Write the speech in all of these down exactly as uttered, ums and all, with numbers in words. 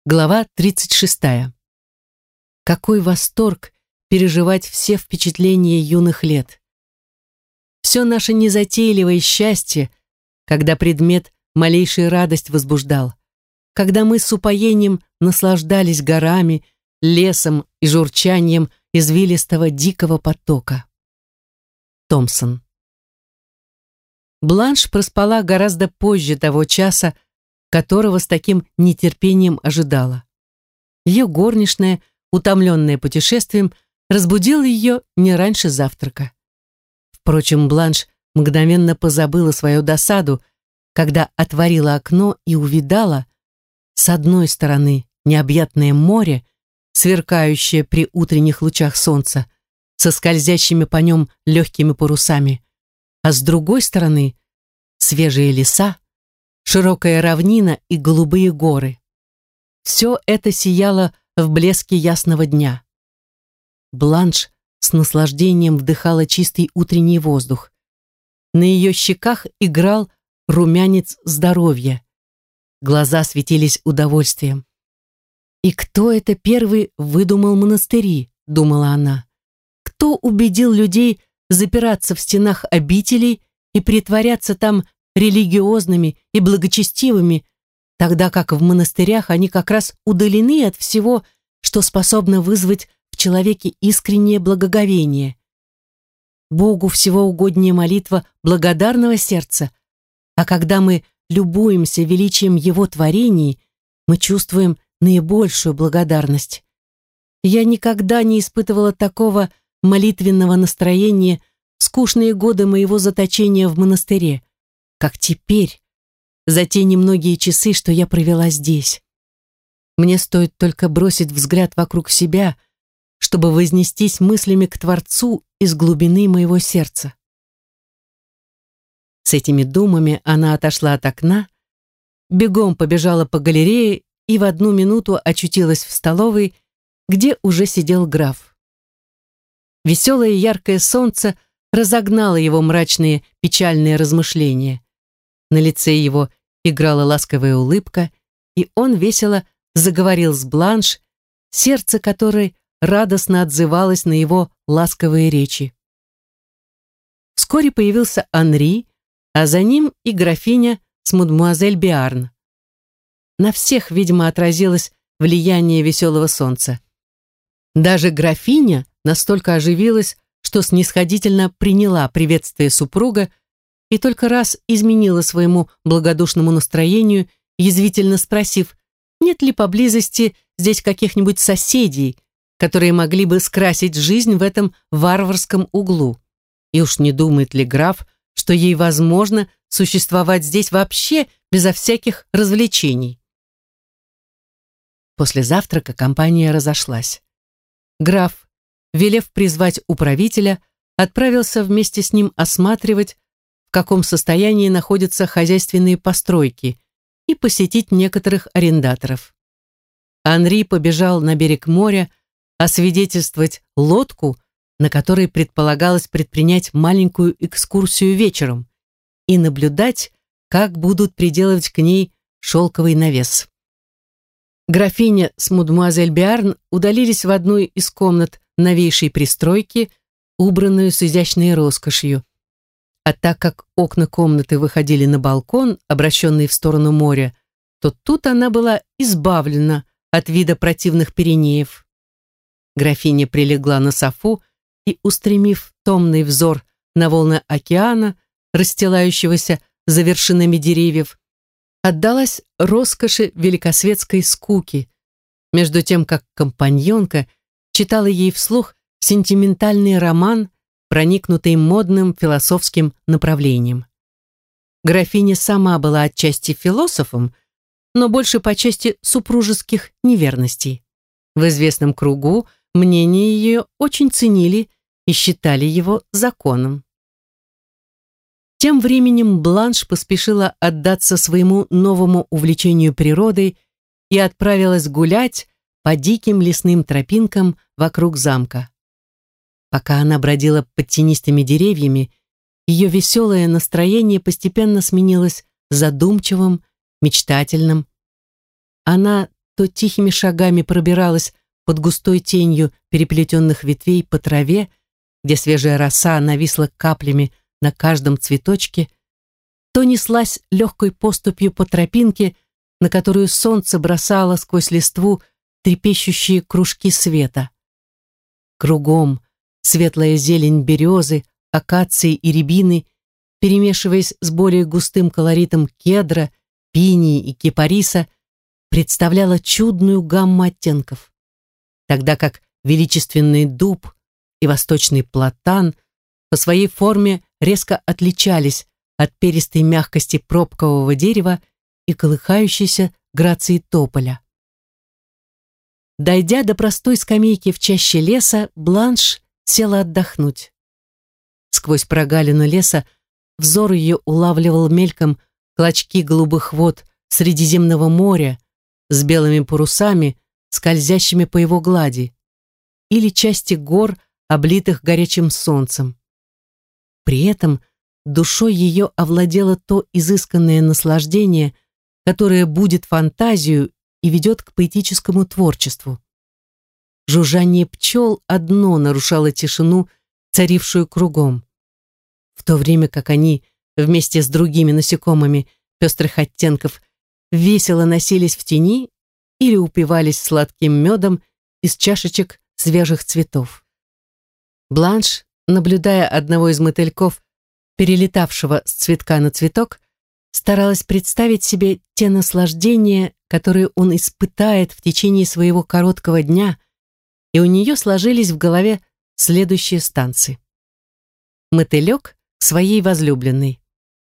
Глава тридцать шестая. Какой восторг переживать все впечатления юных лет. Все наше незатейливое счастье, когда предмет малейшей радость возбуждал, когда мы с упоением наслаждались горами, лесом и журчанием извилистого дикого потока. Томпсон. Бланш проспала гораздо позже того часа, которого с таким нетерпением ожидала. Ее горничная, утомленная путешествием, разбудила ее не раньше завтрака. Впрочем, Бланш мгновенно позабыла свою досаду, когда отворила окно и увидала с одной стороны необъятное море, сверкающее при утренних лучах солнца, со скользящими по нем легкими парусами, а с другой стороны свежие леса, широкая равнина и голубые горы. Все это сияло в блеске ясного дня. Бланш с наслаждением вдыхала чистый утренний воздух. На ее щеках играл румянец здоровья. Глаза светились удовольствием. «И кто это первый выдумал монастыри?» — думала она. «Кто убедил людей запираться в стенах обителей и притворяться там религиозными и благочестивыми, тогда как в монастырях они как раз удалены от всего, что способно вызвать в человеке искреннее благоговение? Богу всего угоднее молитва благодарного сердца, а когда мы любуемся величием Его творений, мы чувствуем наибольшую благодарность. Я никогда не испытывала такого молитвенного настроения в скучные годы моего заточения в монастыре, как теперь, за те немногие часы, что я провела здесь. Мне стоит только бросить взгляд вокруг себя, чтобы вознестись мыслями к Творцу из глубины моего сердца. С этими думами она отошла от окна, бегом побежала по галерее и в одну минуту очутилась в столовой, где уже сидел граф. Веселое яркое солнце разогнало его мрачные печальные размышления. На лице его играла ласковая улыбка, и он весело заговорил с Бланш, сердце которой радостно отзывалось на его ласковые речи. Вскоре появился Анри, а за ним и графиня с мадемуазель Биарн. На всех, видимо, отразилось влияние веселого солнца. Даже графиня настолько оживилась, что снисходительно приняла приветствие супруга и только раз изменила своему благодушному настроению, язвительно спросив, нет ли поблизости здесь каких-нибудь соседей, которые могли бы скрасить жизнь в этом варварском углу. И уж не думает ли граф, что ей возможно существовать здесь вообще безо всяких развлечений? После завтрака компания разошлась. Граф, велев призвать управителя, отправился вместе с ним осматривать, в каком состоянии находятся хозяйственные постройки, и посетить некоторых арендаторов. Анри побежал на берег моря освидетельствовать лодку, на которой предполагалось предпринять маленькую экскурсию вечером, и наблюдать, как будут приделывать к ней шелковый навес. Графиня с мадемуазель Биарн удалились в одну из комнат новейшей пристройки, убранную с изящной роскошью. А так как окна комнаты выходили на балкон, обращенный в сторону моря, то тут она была избавлена от вида противных Пиренеев. Графиня прилегла на софу и, устремив томный взор на волны океана, расстилающегося за вершинами деревьев, отдалась роскоши великосветской скуки, между тем как компаньонка читала ей вслух сентиментальный роман, проникнутый модным философским направлением. Графиня сама была отчасти философом, но больше по части супружеских неверностей. В известном кругу мнение ее очень ценили и считали его законом. Тем временем Бланш поспешила отдаться своему новому увлечению природой и отправилась гулять по диким лесным тропинкам вокруг замка. Пока она бродила под тенистыми деревьями, ее веселое настроение постепенно сменилось задумчивым, мечтательным. Она то тихими шагами пробиралась под густой тенью переплетенных ветвей по траве, где свежая роса нависла каплями на каждом цветочке, то неслась легкой поступью по тропинке, на которую солнце бросало сквозь листву трепещущие кружки света. Кругом светлая зелень березы, акации и рябины, перемешиваясь с более густым колоритом кедра, пинии и кипариса, представляла чудную гамму оттенков, тогда как величественный дуб и восточный платан по своей форме резко отличались от перистой мягкости пробкового дерева и колыхающейся грации тополя. Дойдя до простой скамейки в чаще леса, Бланш села отдохнуть. Сквозь прогалину леса взор ее улавливал мельком клочки голубых вод Средиземного моря с белыми парусами, скользящими по его глади, или части гор, облитых горячим солнцем. При этом душой ее овладело то изысканное наслаждение, которое будит фантазию и ведет к поэтическому творчеству. Жужжание пчел одно нарушало тишину, царившую кругом, в то время как они вместе с другими насекомыми пестрых оттенков весело носились в тени или упивались сладким медом из чашечек свежих цветов. Бланш, наблюдая одного из мотыльков, перелетавшего с цветка на цветок, старалась представить себе те наслаждения, которые он испытает в течение своего короткого дня, и у нее сложились в голове следующие станции. Мотылек к своей возлюбленной.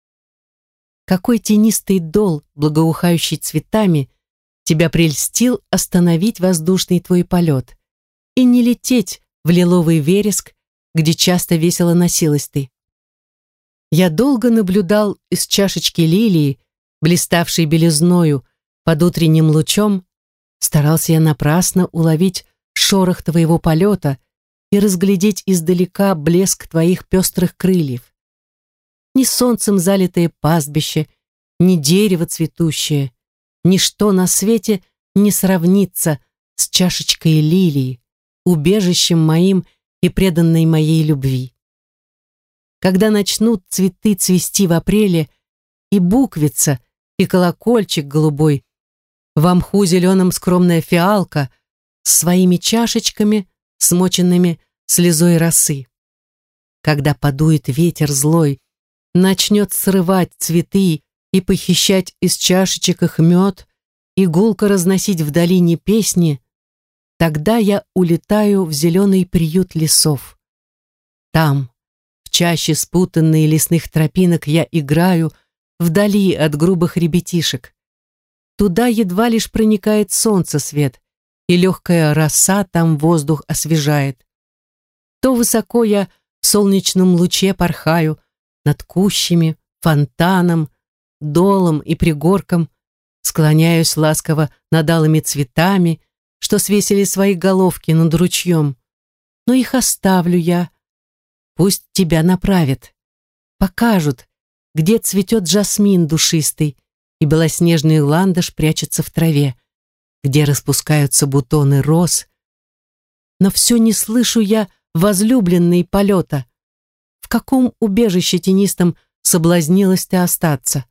Какой тенистый дол, благоухающий цветами, тебя прельстил остановить воздушный твой полет и не лететь в лиловый вереск, где часто весело носилась ты. Я долго наблюдал из чашечки лилии, блиставшей белизною под утренним лучом, старался я напрасно уловить шорох твоего полета и разглядеть издалека блеск твоих пестрых крыльев. Ни солнцем залитое пастбище, ни дерево цветущее, ничто на свете не сравнится с чашечкой лилии, убежищем моим и преданной моей любви. Когда начнут цветы цвести в апреле, и буквица, и колокольчик голубой, в мху зеленом скромная фиалка с своими чашечками, смоченными слезой росы. Когда подует ветер злой, начнет срывать цветы и похищать из чашечек их мед, и гулко разносить в долине песни, тогда я улетаю в зеленый приют лесов. Там, в чаще спутанной лесных тропинок, я играю вдали от грубых ребятишек. Туда едва лишь проникает солнце свет, и легкая роса там воздух освежает. То высоко я в солнечном луче порхаю над кущами, фонтаном, долом и пригорком, склоняюсь ласково над алыми цветами, что свесили свои головки над ручьем. Но их оставлю я. Пусть тебя направят, покажут, где цветет жасмин душистый, и белоснежный ландыш прячется в траве, где распускаются бутоны роз. Но все не слышу я возлюбленной полета. В каком убежище тенистом соблазнилась ты остаться?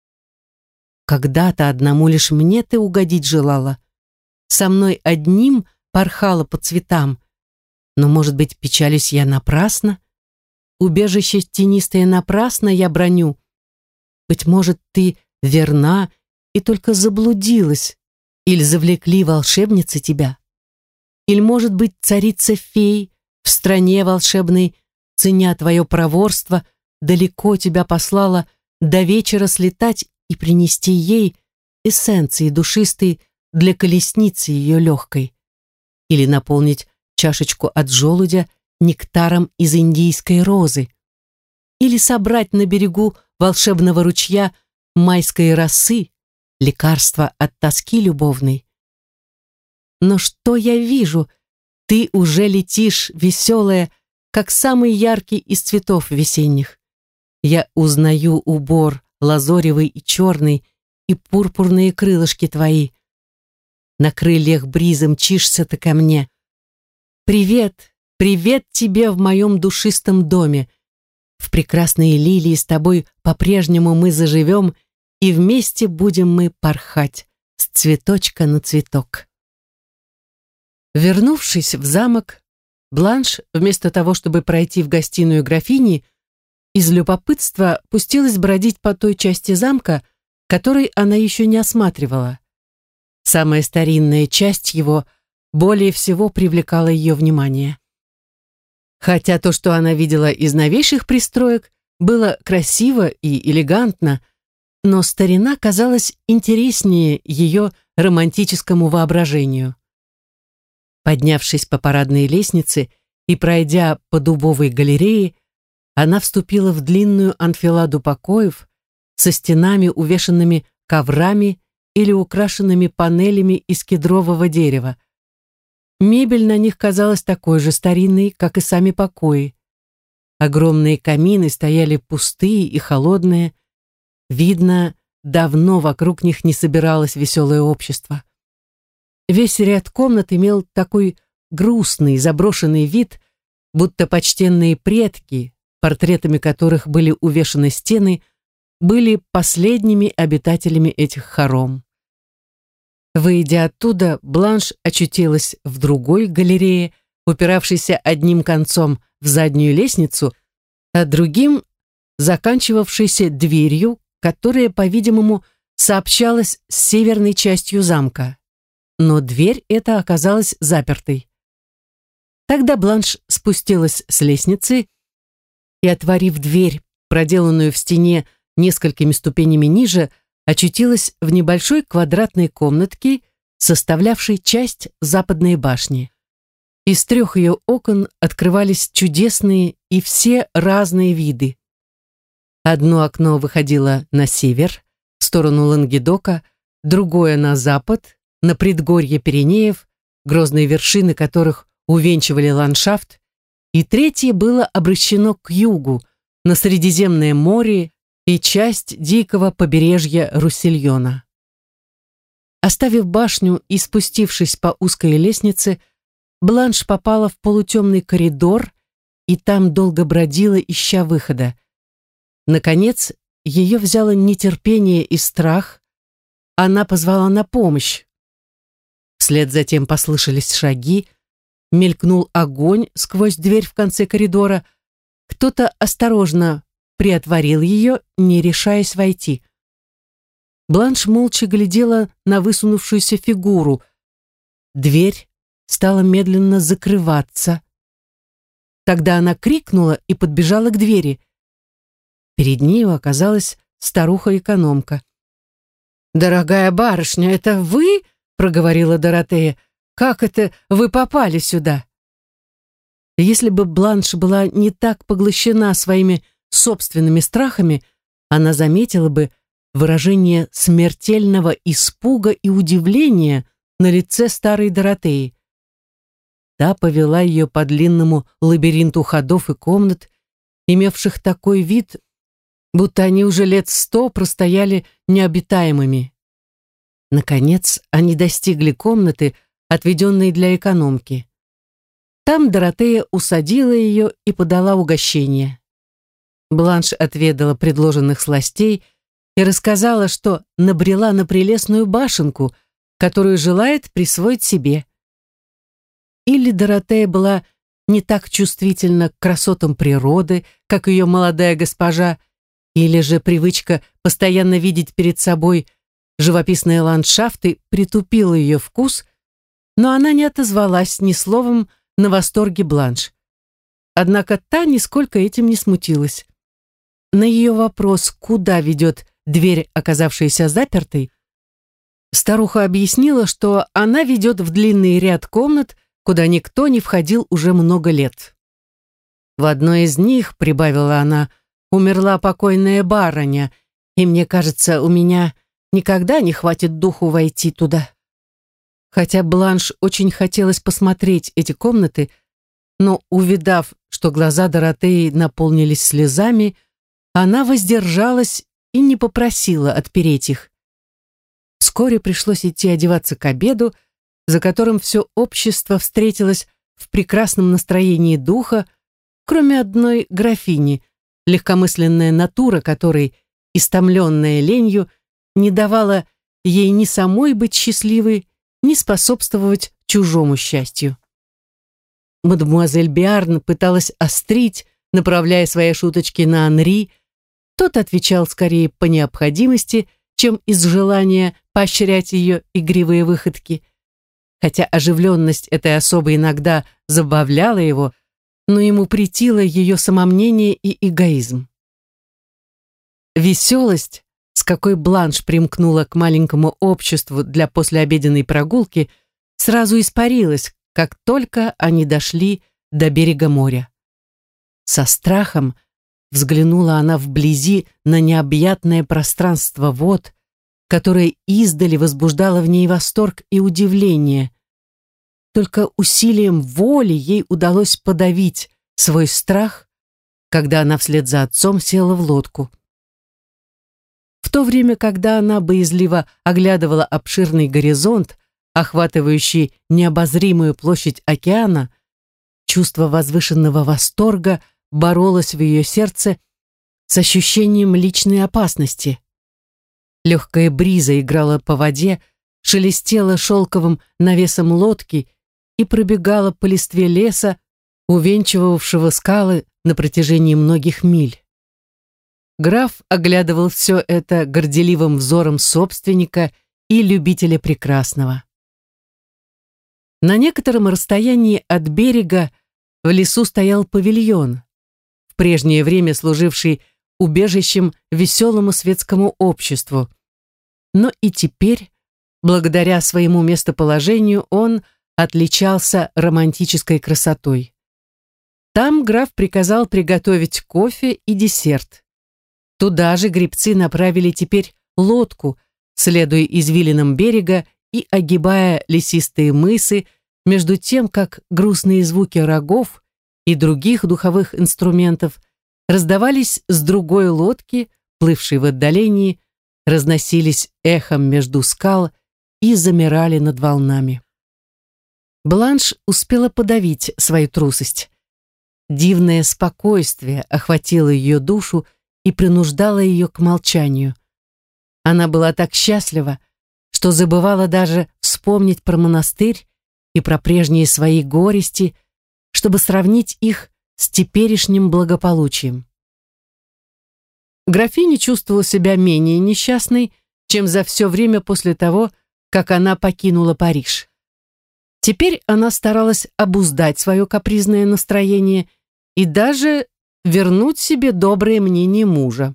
Когда-то одному лишь мне ты угодить желала, со мной одним порхала по цветам, но, может быть, печалюсь я напрасно? Убежище тенистое напрасно я броню. Быть может, ты верна и только заблудилась, или завлекли волшебницы тебя? Или, может быть, царица-фей в стране волшебной, ценя твое проворство, далеко тебя послала до вечера слетать и принести ей эссенции душистой для колесницы ее легкой, или наполнить чашечку от желудя нектаром из индийской розы, или собрать на берегу волшебного ручья майской росы, лекарство от тоски любовной. Но что я вижу? Ты уже летишь, веселая, как самый яркий из цветов весенних. Я узнаю убор лазоревый и черный, и пурпурные крылышки твои. на крыльях бриза мчишься ты ко мне. Привет, привет тебе в моем душистом доме. В прекрасные лилии с тобой по-прежнему мы заживем, и вместе будем мы порхать с цветочка на цветок. Вернувшись в замок, Бланш, вместо того, чтобы пройти в гостиную графини, из любопытства пустилась бродить по той части замка, которой она еще не осматривала. Самая старинная часть его более всего привлекала ее внимание. Хотя то, что она видела из новейших пристроек, было красиво и элегантно, но старина казалась интереснее ее романтическому воображению. Поднявшись по парадной лестнице и пройдя по дубовой галерее, она вступила в длинную анфиладу покоев со стенами, увешанными коврами или украшенными панелями из кедрового дерева. Мебель на них казалась такой же старинной, как и сами покои. Огромные камины стояли пустые и холодные. Видно, давно вокруг них не собиралось веселое общество. Весь ряд комнат имел такой грустный, заброшенный вид, будто почтенные предки, портретами которых были увешаны стены, были последними обитателями этих хором. Выйдя оттуда, Бланш очутилась в другой галерее, упиравшейся одним концом в заднюю лестницу, а другим заканчивавшейся дверью, которая, по-видимому, сообщалась с северной частью замка. Но дверь эта оказалась запертой. Тогда Бланш спустилась с лестницы и, отворив дверь, проделанную в стене несколькими ступенями ниже, очутилась в небольшой квадратной комнатке, составлявшей часть западной башни. Из трех ее окон открывались чудесные и все разные виды. Одно окно выходило на север, в сторону Лангедока, другое на запад, на предгорье Пиренеев, грозные вершины которых увенчивали ландшафт, и третье было обращено к югу, на Средиземное море и часть дикого побережья Руссельона. Оставив башню и спустившись по узкой лестнице, Бланш попала в полутемный коридор и там долго бродила, ища выхода. Наконец, ее взяло нетерпение и страх. Она позвала на помощь. Вслед за тем послышались шаги, мелькнул огонь сквозь дверь в конце коридора. Кто-то осторожно приотворил ее, не решаясь войти. Бланш молча глядела на высунувшуюся фигуру. Дверь стала медленно закрываться. Тогда она крикнула и подбежала к двери. Перед нею оказалась старуха-экономка. «Дорогая барышня, это вы?» — проговорила Доротея. «Как это вы попали сюда?» Если бы Бланш была не так поглощена своими собственными страхами, она заметила бы выражение смертельного испуга и удивления на лице старой Доротеи. Та повела ее по длинному лабиринту ходов и комнат, имевших такой вид, будто они уже лет сто простояли необитаемыми. Наконец, они достигли комнаты, отведенной для экономки. Там Доротея усадила ее и подала угощение. Бланш отведала предложенных сластей и рассказала, что набрела на прелестную башенку, которую желает присвоить себе. Или Доротея была не так чувствительна к красотам природы, как ее молодая госпожа, или же привычка постоянно видеть перед собой живописные ландшафты притупила ее вкус, но она не отозвалась ни словом на восторге Бланш. Однако та нисколько этим не смутилась. На ее вопрос, куда ведет дверь, оказавшаяся запертой, старуха объяснила, что она ведет в длинный ряд комнат, куда никто не входил уже много лет. В одной из них, прибавила она, умерла покойная барыня, и мне кажется, у меня никогда не хватит духу войти туда. Хотя Бланш очень хотелось посмотреть эти комнаты, но, увидав, что глаза Доротеи наполнились слезами, она воздержалась и не попросила отпереть их. Вскоре пришлось идти одеваться к обеду, за которым все общество встретилось в прекрасном настроении духа, кроме одной графини, легкомысленная натура которой, истомленная ленью, не давала ей ни самой быть счастливой, ни способствовать чужому счастью. Мадемуазель Биарн пыталась острить, направляя свои шуточки на Анри. Тот отвечал скорее по необходимости, чем из желания поощрять ее игривые выходки. Хотя оживленность этой особы иногда забавляла его, но ему претило ее самомнение и эгоизм. Веселость, с какой Бланш примкнула к маленькому обществу для послеобеденной прогулки, сразу испарилась, как только они дошли до берега моря. Со страхом взглянула она вблизи на необъятное пространство вод, которое издали возбуждало в ней восторг и удивление. Только усилием воли ей удалось подавить свой страх, когда она вслед за отцом села в лодку. В то время, когда она боязливо оглядывала обширный горизонт, охватывающий необозримую площадь океана, чувство возвышенного восторга боролось в ее сердце с ощущением личной опасности. Легкая бриза играла по воде, шелестела шелковым навесом лодки и пробегала по листве леса, увенчивавшего скалы на протяжении многих миль. Граф оглядывал все это горделивым взором собственника и любителя прекрасного. На некотором расстоянии от берега в лесу стоял павильон, в прежнее время служивший убежищем веселому светскому обществу. Но и теперь, благодаря своему местоположению, он отличался романтической красотой. Там граф приказал приготовить кофе и десерт. Туда же гребцы направили теперь лодку, следуя извилинам берега и огибая лесистые мысы, между тем, как грустные звуки рогов и других духовых инструментов раздавались с другой лодки, плывшей в отдалении, разносились эхом между скал и замирали над волнами. Бланш успела подавить свою трусость. Дивное спокойствие охватило ее душу и принуждало ее к молчанию. Она была так счастлива, что забывала даже вспомнить про монастырь и про прежние свои горести, чтобы сравнить их с теперешним благополучием. Графиня чувствовала себя менее несчастной, чем за все время после того, как она покинула Париж. Теперь она старалась обуздать свое капризное настроение и даже вернуть себе доброе мнение мужа.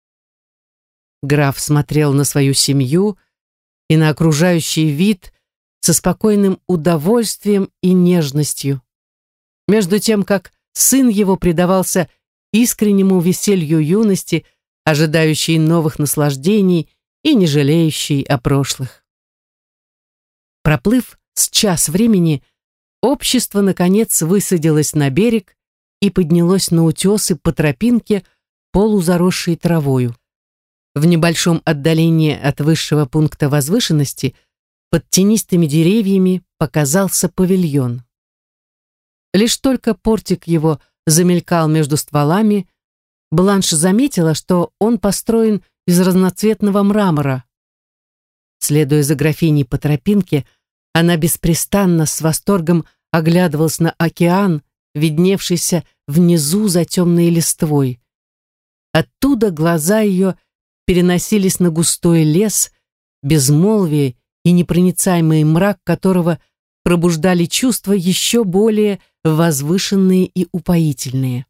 Граф смотрел на свою семью и на окружающий вид со спокойным удовольствием и нежностью, между тем, как сын его предавался искреннему веселью юности, ожидающей новых наслаждений и не жалеющей о прошлых. Проплыв с час времени, общество, наконец, высадилось на берег и поднялось на утесы по тропинке, полузаросшей травою. В небольшом отдалении от высшего пункта возвышенности под тенистыми деревьями показался павильон. Лишь только портик его замелькал между стволами, Бланш заметила, что он построен из разноцветного мрамора. Следуя за графиней по тропинке, она беспрестанно с восторгом оглядывалась на океан, видневшийся внизу за темной листвой. Оттуда глаза ее переносились на густой лес, безмолвие и непроницаемый мрак которого пробуждали чувства еще более возвышенные и упоительные.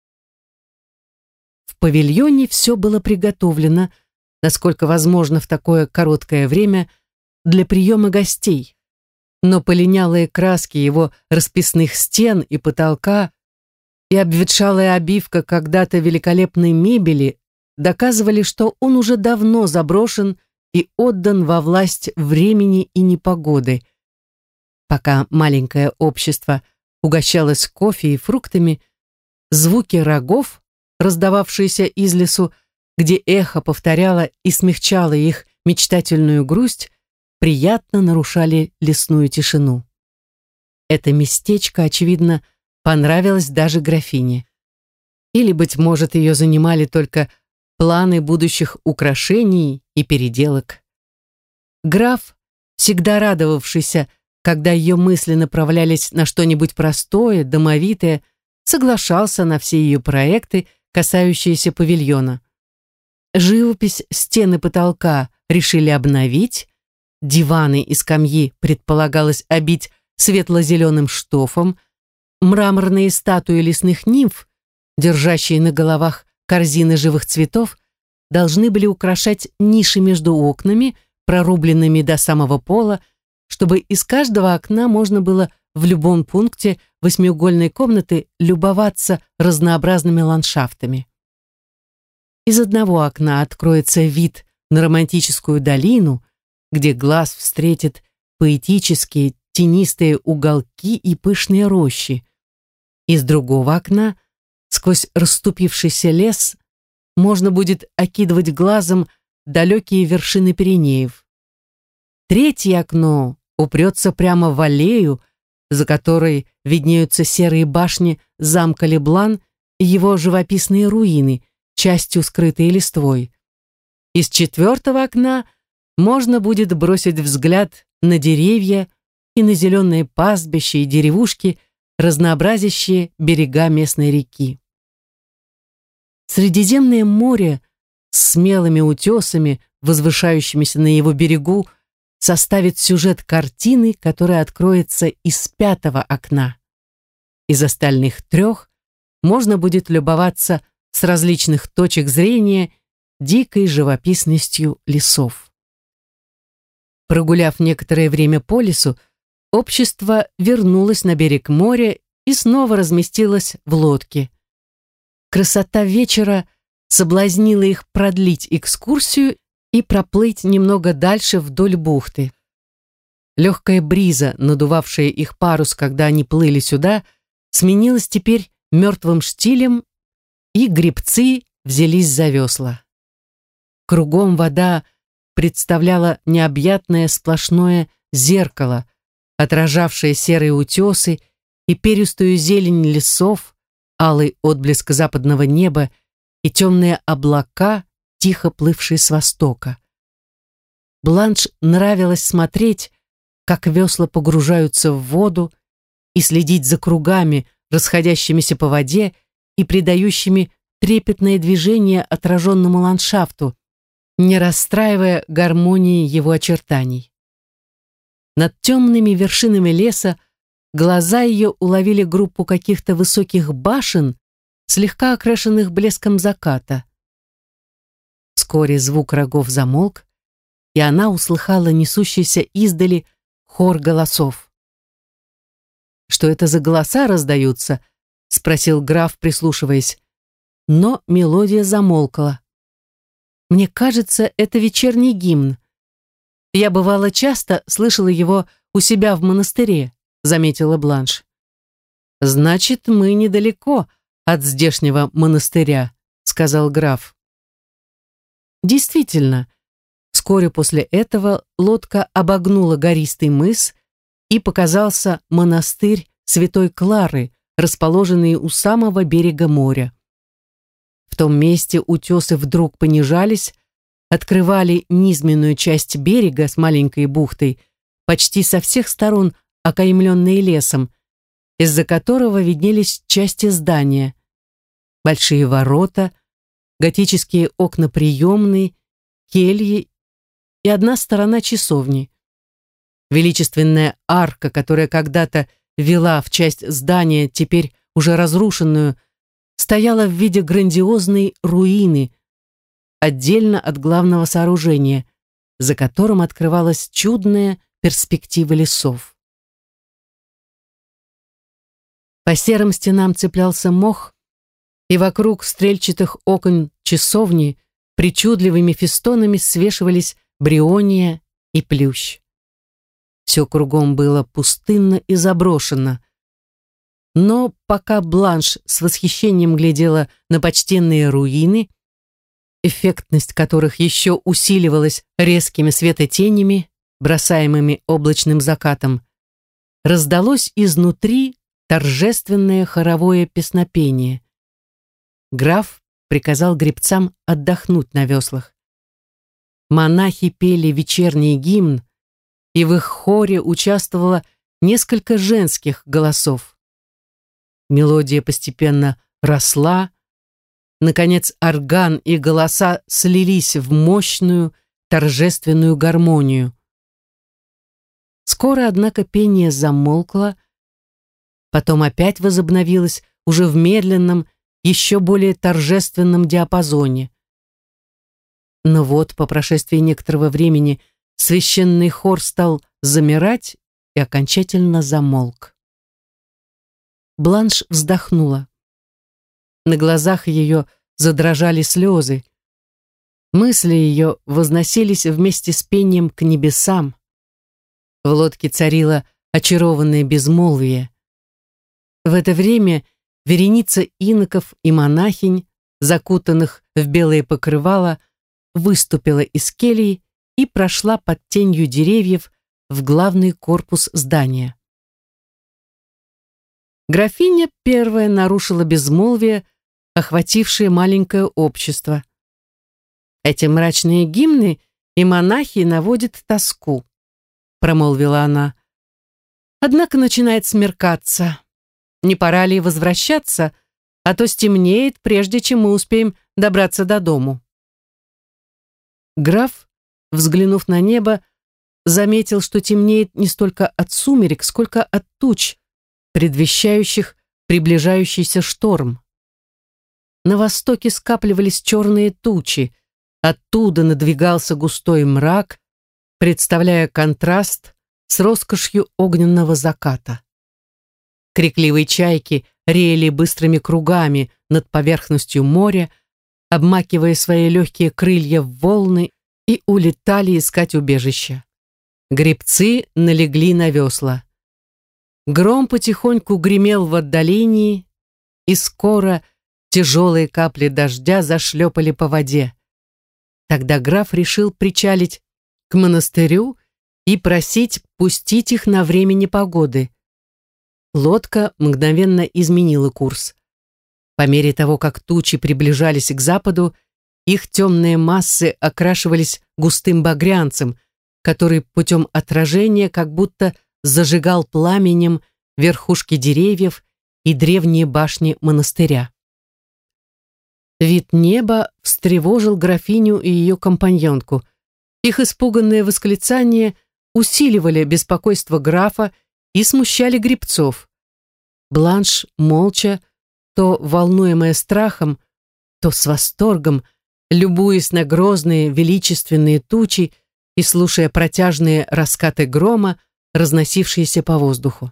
В павильоне все было приготовлено, насколько возможно в такое короткое время, для приема гостей. Но полинялые краски его расписных стен и потолка и обветшалая обивка когда-то великолепной мебели доказывали, что он уже давно заброшен и отдан во власть времени и непогоды. Пока маленькое общество угощалось кофе и фруктами, звуки рогов, раздававшиеся из лесу, где эхо повторяло и смягчало их мечтательную грусть, приятно нарушали лесную тишину. Это местечко, очевидно, понравилось даже графине. Или, быть может, ее занимали только планы будущих украшений и переделок. Граф, всегда радовавшийся, когда ее мысли направлялись на что-нибудь простое, домовитое, соглашался на все ее проекты, касающиеся павильона. Живопись стены потолка решили обновить, диваны и скамьи предполагалось обить светло-зеленым штофом, мраморные статуи лесных нимф, держащие на головах корзины живых цветов, должны были украшать ниши между окнами, прорубленными до самого пола, чтобы из каждого окна можно было в любом пункте восьмиугольной комнаты любоваться разнообразными ландшафтами. Из одного окна откроется вид на романтическую долину, где глаз встретит поэтические тенистые уголки и пышные рощи. Из другого окна, сквозь расступившийся лес, можно будет окидывать глазом далекие вершины Пиренеев. Третье окно упрется прямо в аллею, за которой виднеются серые башни замка Леблан и его живописные руины, частью скрытые листвой. Из четвертого окна можно будет бросить взгляд на деревья и на зеленые пастбища и деревушки, разнообразящие берега местной реки. Средиземное море с смелыми утесами, возвышающимися на его берегу, составит сюжет картины, которая откроется из пятого окна. Из остальных трех можно будет любоваться с различных точек зрения дикой живописностью лесов. Прогуляв некоторое время по лесу, общество вернулось на берег моря и снова разместилось в лодке. Красота вечера соблазнила их продлить экскурсию и проплыть немного дальше вдоль бухты. Легкая бриза, надувавшая их парус, когда они плыли сюда, сменилась теперь мертвым штилем, и гребцы взялись за весла. Кругом вода представляла необъятное сплошное зеркало, отражавшее серые утесы и перистую зелень лесов, алый отблеск западного неба и темные облака, тихо плывшие с востока. Бланш нравилось смотреть, как весла погружаются в воду, и следить за кругами, расходящимися по воде и придающими трепетное движение отраженному ландшафту, не расстраивая гармонии его очертаний. Над темными вершинами леса глаза ее уловили группу каких-то высоких башен, слегка окрашенных блеском заката. Вскоре звук рогов замолк, и она услыхала несущийся издали хор голосов. «Что это за голоса раздаются?» — спросил граф, прислушиваясь. Но мелодия замолкла. «Мне кажется, это вечерний гимн. Я, бывало, часто слышала его у себя в монастыре», — заметила Бланш. «Значит, мы недалеко от здешнего монастыря», — сказал граф. Действительно, вскоре после этого лодка обогнула гористый мыс, и показался монастырь Святой Клары, расположенный у самого берега моря. В том месте утесы вдруг понижались, открывали низменную часть берега с маленькой бухтой, почти со всех сторон окаймленные лесом, из-за которого виднелись части здания. Большие ворота, готические окна приемной, кельи и одна сторона часовни. Величественная арка, которая когда-то вела в часть здания, теперь уже разрушенную, стояла в виде грандиозной руины, отдельно от главного сооружения, за которым открывалась чудная перспектива лесов. По серым стенам цеплялся мох, и вокруг стрельчатых окон часовни причудливыми фестонами свешивались бриония и плющ. Все кругом было пустынно и заброшено. Но пока Бланш с восхищением глядела на почтенные руины, эффектность которых еще усиливалась резкими светотенями, бросаемыми облачным закатом, раздалось изнутри торжественное хоровое песнопение. Граф приказал гребцам отдохнуть на веслах. Монахи пели вечерний гимн, и в их хоре участвовало несколько женских голосов. Мелодия постепенно росла. Наконец орган и голоса слились в мощную, торжественную гармонию. Скоро, однако, пение замолкло, потом опять возобновилось уже в медленном, еще более торжественном диапазоне. Но вот, по прошествии некоторого времени, священный хор стал замирать и окончательно замолк. Бланш вздохнула. На глазах ее задрожали слезы. Мысли ее возносились вместе с пением к небесам. В лодке царило очарованное безмолвие. В это время вереница иноков и монахинь, закутанных в белые покрывала, выступила из келий и прошла под тенью деревьев в главный корпус здания. Графиня первая нарушила безмолвие, охватившее маленькое общество. «Эти мрачные гимны и монахи наводят тоску», — промолвила она. «Однако начинает смеркаться. Не пора ли возвращаться, а то стемнеет, прежде чем мы успеем добраться до дому». Граф, взглянув на небо, заметил, что темнеет не столько от сумерек, сколько от туч, предвещающих приближающийся шторм. На востоке скапливались черные тучи, оттуда надвигался густой мрак, представляя контраст с роскошью огненного заката. Крикливые чайки реяли быстрыми кругами над поверхностью моря, обмакивая свои легкие крылья в волны, и улетали искать убежища. Гребцы налегли на весла. Гром потихоньку гремел в отдалении, и скоро тяжелые капли дождя зашлепали по воде. Тогда граф решил причалить к монастырю и просить пустить их на время непогоды. Лодка мгновенно изменила курс. По мере того, как тучи приближались к западу, их темные массы окрашивались густым багрянцем, который путем отражения как будто зажигал пламенем верхушки деревьев и древние башни монастыря. Вид неба встревожил графиню и ее компаньонку. Их испуганные восклицания усиливали беспокойство графа и смущали гребцов. Бланш молча, то волнуемая страхом, то с восторгом, любуясь на грозные величественные тучи и слушая протяжные раскаты грома, разносившиеся по воздуху.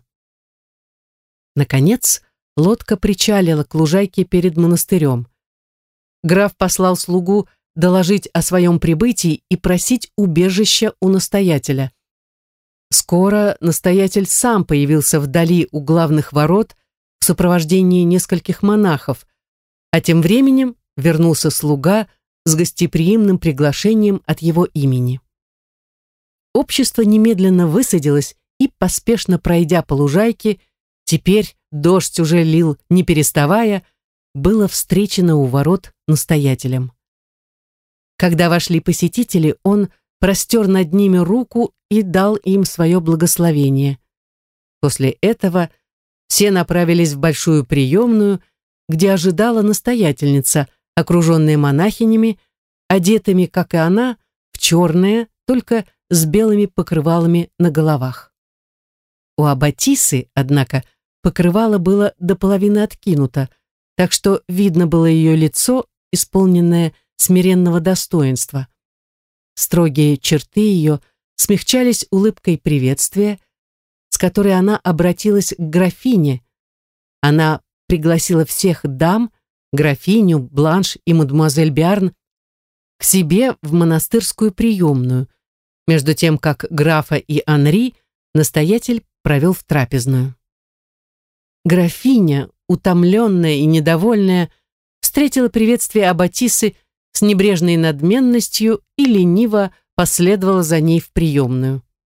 Наконец, лодка причалила к лужайке перед монастырем. Граф послал слугу доложить о своем прибытии и просить убежища у настоятеля. Скоро настоятель сам появился вдали у главных ворот в сопровождении нескольких монахов, а тем временем вернулся слуга с гостеприимным приглашением от его имени. Общество немедленно высадилось и, поспешно пройдя по лужайке, теперь дождь уже лил не переставая, было встречено у ворот настоятелем. Когда вошли посетители, он простер над ними руку и дал им свое благословение. После этого все направились в большую приемную, где ожидала настоятельница, окруженная монахинями, одетыми, как и она, в черное, только с белыми покрывалами на головах. У аббатисы, однако, покрывало было до половины откинуто, так что видно было ее лицо, исполненное смиренного достоинства. Строгие черты ее смягчались улыбкой приветствия, с которой она обратилась к графине. Она пригласила всех дам, графиню, Бланш и мадемуазель Биарн, к себе в монастырскую приемную, между тем как графа и Анри настоятель провел в трапезную. Графиня, утомленная и недовольная, встретила приветствие аббатисы с небрежной надменностью и лениво последовала за ней в приемную.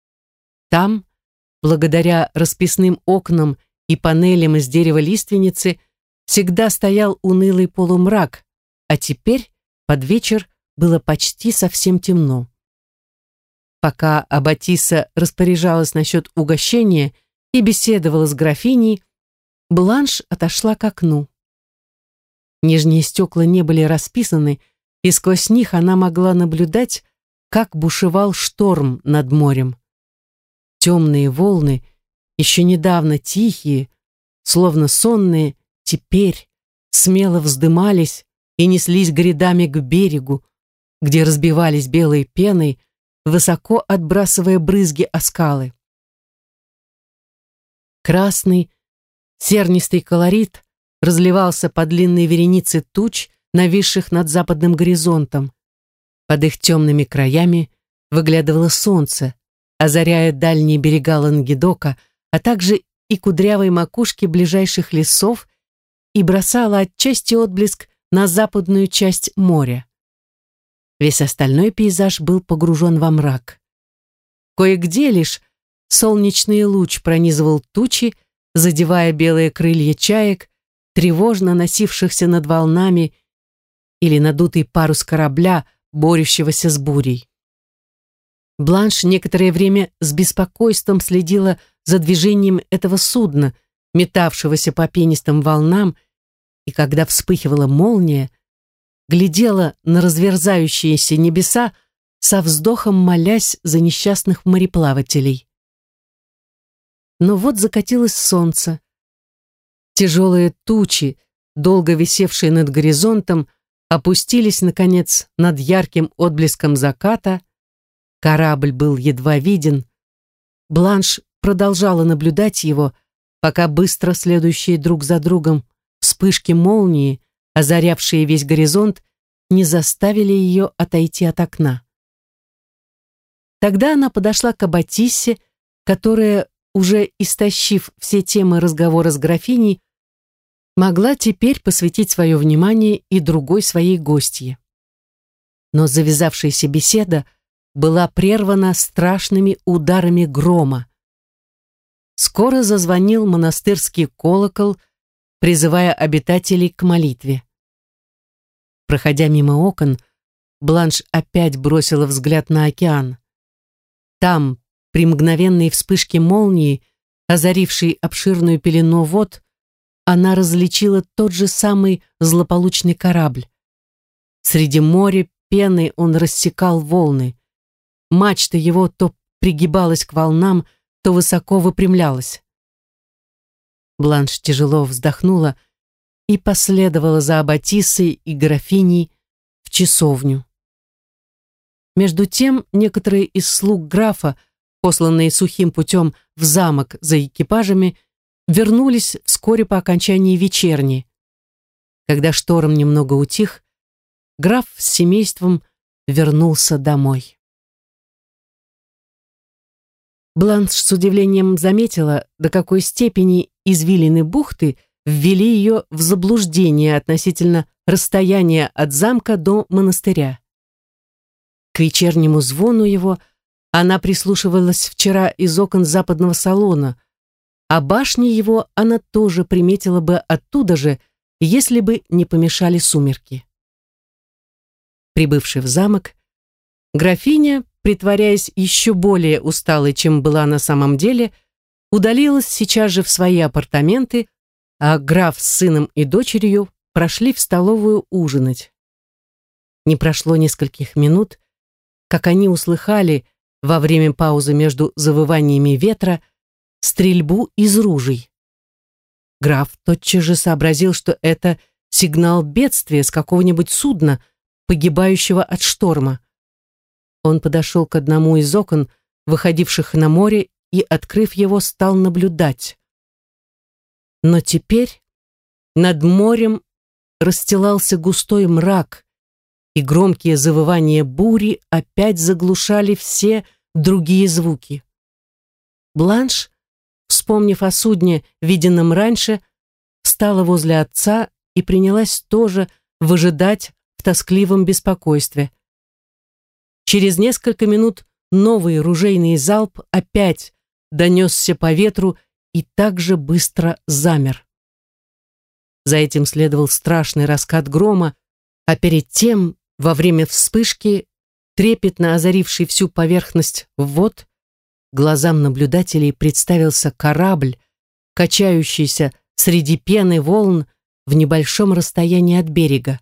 Там, благодаря расписным окнам и панелям из дерева лиственницы, всегда стоял унылый полумрак, а теперь, под вечер, было почти совсем темно. Пока Аббатиса распоряжалась насчет угощения и беседовала с графиней, Бланш отошла к окну. Нижние стекла не были расписаны, и сквозь них она могла наблюдать, как бушевал шторм над морем. Темные волны, еще недавно тихие, словно сонные, теперь смело вздымались и неслись грядами к берегу, где разбивались белой пеной, высоко отбрасывая брызги о скалы. Красный, сернистый колорит разливался по длинной веренице туч, нависших над западным горизонтом. Под их темными краями выглядывало солнце, озаряя дальние берега Лангедока, а также и кудрявые макушки ближайших лесов, и бросало отчасти отблеск на западную часть моря. Весь остальной пейзаж был погружен во мрак. Кое-где лишь солнечный луч пронизывал тучи, задевая белые крылья чаек, тревожно носившихся над волнами, или надутый парус корабля, борющегося с бурей. Бланш некоторое время с беспокойством следила за движением этого судна, метавшегося по пенистым волнам, и когда вспыхивала молния, глядела на разверзающиеся небеса, со вздохом молясь за несчастных мореплавателей. Но вот закатилось солнце. Тяжелые тучи, долго висевшие над горизонтом, опустились, наконец, над ярким отблеском заката. Корабль был едва виден. Бланш продолжала наблюдать его, пока быстро следующие друг за другом вспышки молнии, озарявшие весь горизонт, не заставили ее отойти от окна. Тогда она подошла к Аббатиссе, которая, уже истощив все темы разговора с графиней, могла теперь посвятить свое внимание и другой своей гостье. Но завязавшаяся беседа была прервана страшными ударами грома. Скоро зазвонил монастырский колокол, призывая обитателей к молитве. Проходя мимо окон, Бланш опять бросила взгляд на океан. Там, при мгновенной вспышке молнии, озарившей обширную пелену вод, она различила тот же самый злополучный корабль. Среди моря пены он рассекал волны. Мачта его то пригибалась к волнам, то высоко выпрямлялась. Бланш тяжело вздохнула и последовала за Аббатиссой и графиней в часовню. Между тем, некоторые из слуг графа, посланные сухим путем в замок за экипажами, вернулись вскоре по окончании вечерни. Когда шторм немного утих, граф с семейством вернулся домой. Бланш с удивлением заметила, до какой степени извилины бухты ввели ее в заблуждение относительно расстояния от замка до монастыря. К вечернему звону его она прислушивалась вчера из окон западного салона, а башни его она тоже приметила бы оттуда же, если бы не помешали сумерки. Прибывший в замок, графиня, притворяясь еще более усталой, чем была на самом деле, удалилась сейчас же в свои апартаменты, а граф с сыном и дочерью прошли в столовую ужинать. Не прошло нескольких минут, как они услыхали во время паузы между завываниями ветра стрельбу из ружей. Граф тотчас же сообразил, что это сигнал бедствия с какого-нибудь судна, погибающего от шторма. Он подошел к одному из окон, выходивших на море, и, открыв его, стал наблюдать. Но теперь над морем расстилался густой мрак, и громкие завывания бури опять заглушали все другие звуки. Бланш, вспомнив о судне, виденном раньше, встала возле отца и принялась тоже выжидать в тоскливом беспокойстве. Через несколько минут новый ружейный залп опять донесся по ветру и так же быстро замер. За этим следовал страшный раскат грома, а перед тем, во время вспышки, трепетно озаривший всю поверхность вод, глазам наблюдателей представился корабль, качающийся среди пены волн в небольшом расстоянии от берега.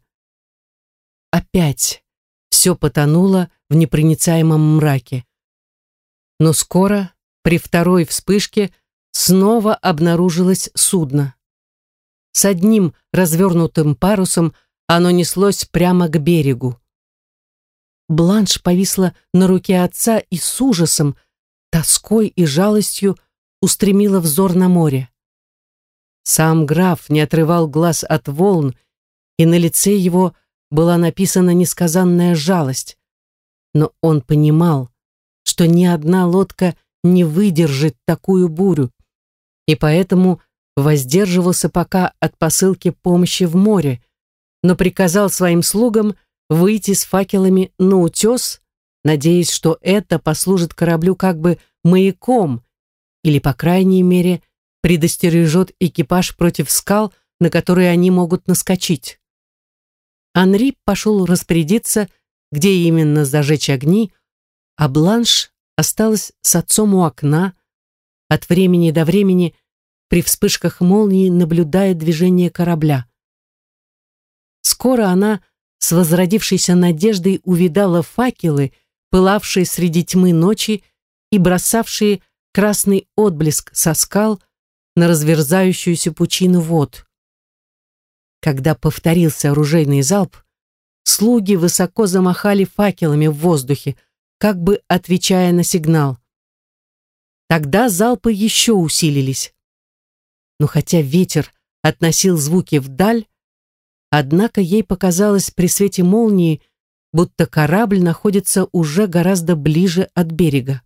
Опять все потонуло в непроницаемом мраке. Но скоро, при второй вспышке, снова обнаружилось судно. С одним развернутым парусом оно неслось прямо к берегу. Бланш повисла на руке отца и с ужасом, тоской и жалостью устремила взор на море. Сам граф не отрывал глаз от волн, и на лице его была написана несказанная жалость. Но он понимал, что ни одна лодка не выдержит такую бурю, и поэтому воздерживался пока от посылки помощи в море, но приказал своим слугам выйти с факелами на утес, надеясь, что это послужит кораблю как бы маяком или, по крайней мере, предостережет экипаж против скал, на которые они могут наскочить. Анри пошел распорядиться, где именно зажечь огни, а Бланш осталась с отцом у окна, от времени до времени при вспышках молнии наблюдая движение корабля. Скоро она с возродившейся надеждой увидала факелы, пылавшие среди тьмы ночи и бросавшие красный отблеск со скал на разверзающуюся пучину вод. Когда повторился оружейный залп, слуги высоко замахали факелами в воздухе, как бы отвечая на сигнал. Тогда залпы еще усилились. Но хотя ветер относил звуки вдаль, однако ей показалось при свете молнии, будто корабль находится уже гораздо ближе от берега.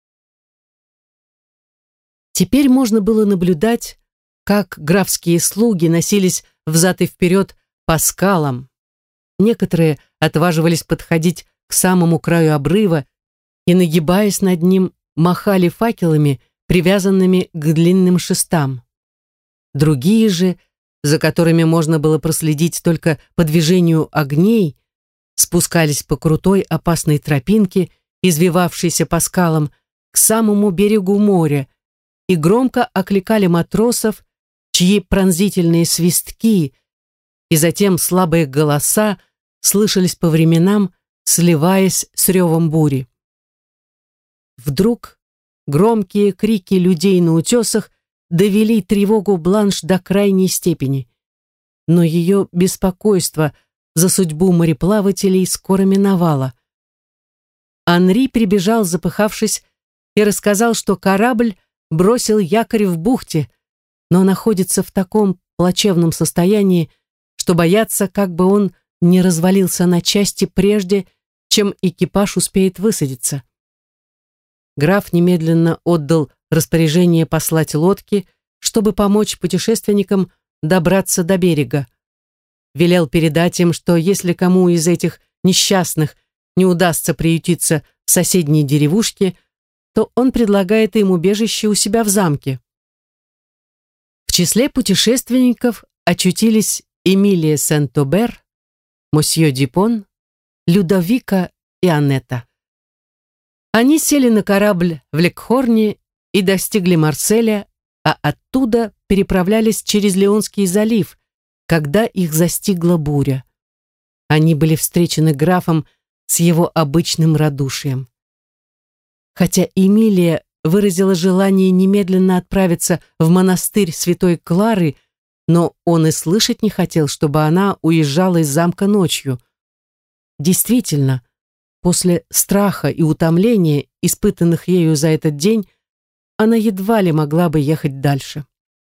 Теперь можно было наблюдать, как графские слуги носились взад и вперед по скалам. Некоторые отваживались подходить к самому краю обрыва и, нагибаясь над ним, махали факелами, привязанными к длинным шестам. Другие же, за которыми можно было проследить только по движению огней, спускались по крутой опасной тропинке, извивавшейся по скалам, к самому берегу моря, и громко окликали матросов, чьи пронзительные свистки и затем слабые голоса слышались по временам, сливаясь с ревом бури. Вдруг громкие крики людей на утесах довели тревогу Бланш до крайней степени, но ее беспокойство за судьбу мореплавателей скоро миновало. Анри прибежал, запыхавшись, и рассказал, что корабль бросил якорь в бухте, но находится в таком плачевном состоянии, что боятся, как бы он не развалился на части прежде, чем экипаж успеет высадиться. Граф немедленно отдал распоряжение послать лодки, чтобы помочь путешественникам добраться до берега. Велел передать им, что если кому из этих несчастных не удастся приютиться в соседней деревушке, то он предлагает им убежище у себя в замке. В числе путешественников очутились Эмилия Сент-Обер, мосье Дюпон, Людовика и Аннета. Они сели на корабль в Лекхорне и достигли Марселя, а оттуда переправлялись через Леонский залив, когда их застигла буря. Они были встречены графом с его обычным радушием. Хотя Эмилия выразила желание немедленно отправиться в монастырь Святой Клары, но он и слышать не хотел, чтобы она уезжала из замка ночью. Действительно, после страха и утомления, испытанных ею за этот день, она едва ли могла бы ехать дальше.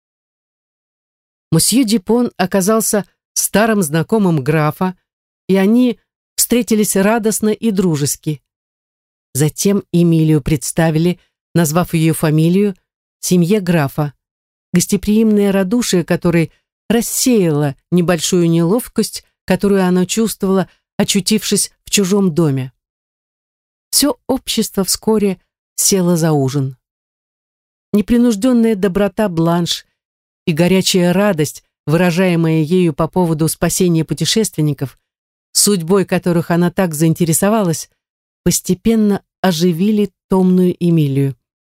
Мосье Дюпон оказался старым знакомым графа, и они встретились радостно и дружески. Затем Эмилию представили, назвав ее фамилию, семье графа, гостеприимное радушие которой рассеяло небольшую неловкость, которую она чувствовала, очутившись в чужом доме. Все общество вскоре село за ужин. непринужденная доброта Бланш и горячая радость, выражаемая ею по поводу спасения путешественников, судьбой которых она так заинтересовалась, постепенно оживили томную Эмилию.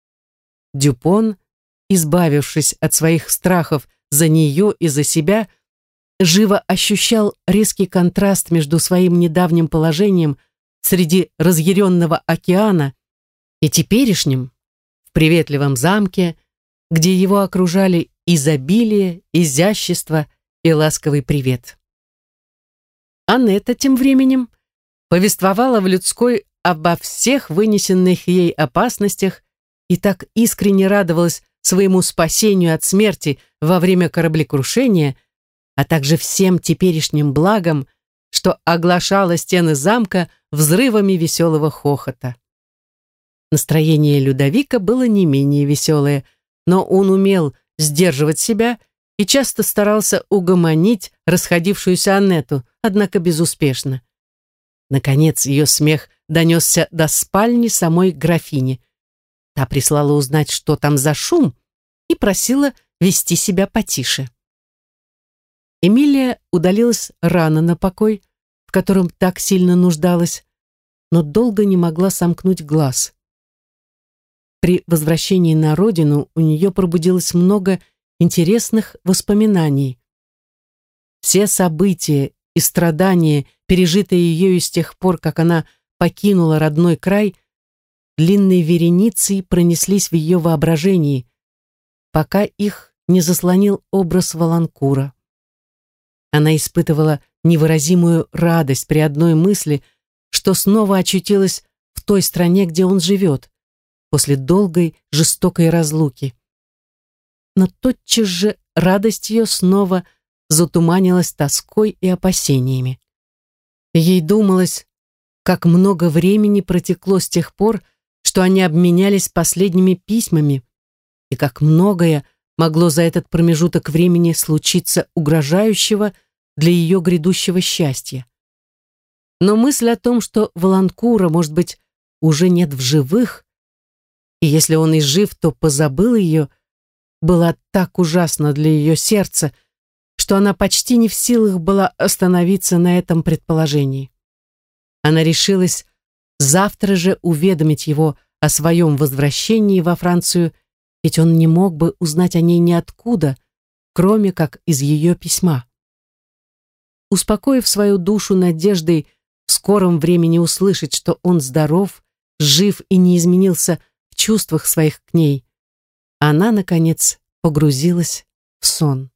Дюпон, избавившись от своих страхов за нее и за себя, живо ощущал резкий контраст между своим недавним положением среди разъяренного океана и теперешним в приветливом замке, где его окружали изобилие, изящество и ласковый привет. Аннетта тем временем повествовала в людской обо всех вынесенных ей опасностях и так искренне радовалась своему спасению от смерти во время кораблекрушения, а также всем теперешним благам, что оглашало стены замка взрывами веселого хохота. Настроение Людовика было не менее веселое, но он умел сдерживать себя и часто старался угомонить расходившуюся Аннету, однако безуспешно. Наконец ее смех донесся до спальни самой графини. Та прислала узнать, что там за шум, и просила вести себя потише. Эмилия удалилась рано на покой, в котором так сильно нуждалась, но долго не могла сомкнуть глаз. При возвращении на родину у нее пробудилось много интересных воспоминаний. Все события и страдания, пережитые ею с тех пор, как она покинула родной край, длинной вереницей пронеслись в ее воображении, пока их не заслонил образ Валанкура. Она испытывала невыразимую радость при одной мысли, что снова очутилась в той стране, где он живет, после долгой жестокой разлуки. Но тотчас же радость ее снова затуманилась тоской и опасениями. Ей думалось, как много времени протекло с тех пор, что они обменялись последними письмами, и как многое могло за этот промежуток времени случиться угрожающего для ее грядущего счастья. Но мысль о том, что Валанкура, может быть, уже нет в живых, и если он и жив, то позабыл ее, была так ужасна для ее сердца, что она почти не в силах была остановиться на этом предположении. Она решилась завтра же уведомить его о своем возвращении во Францию, ведь он не мог бы узнать о ней ниоткуда, кроме как из ее письма. Успокоив свою душу надеждой в скором времени услышать, что он здоров, жив и не изменился в чувствах своих к ней, она, наконец, погрузилась в сон.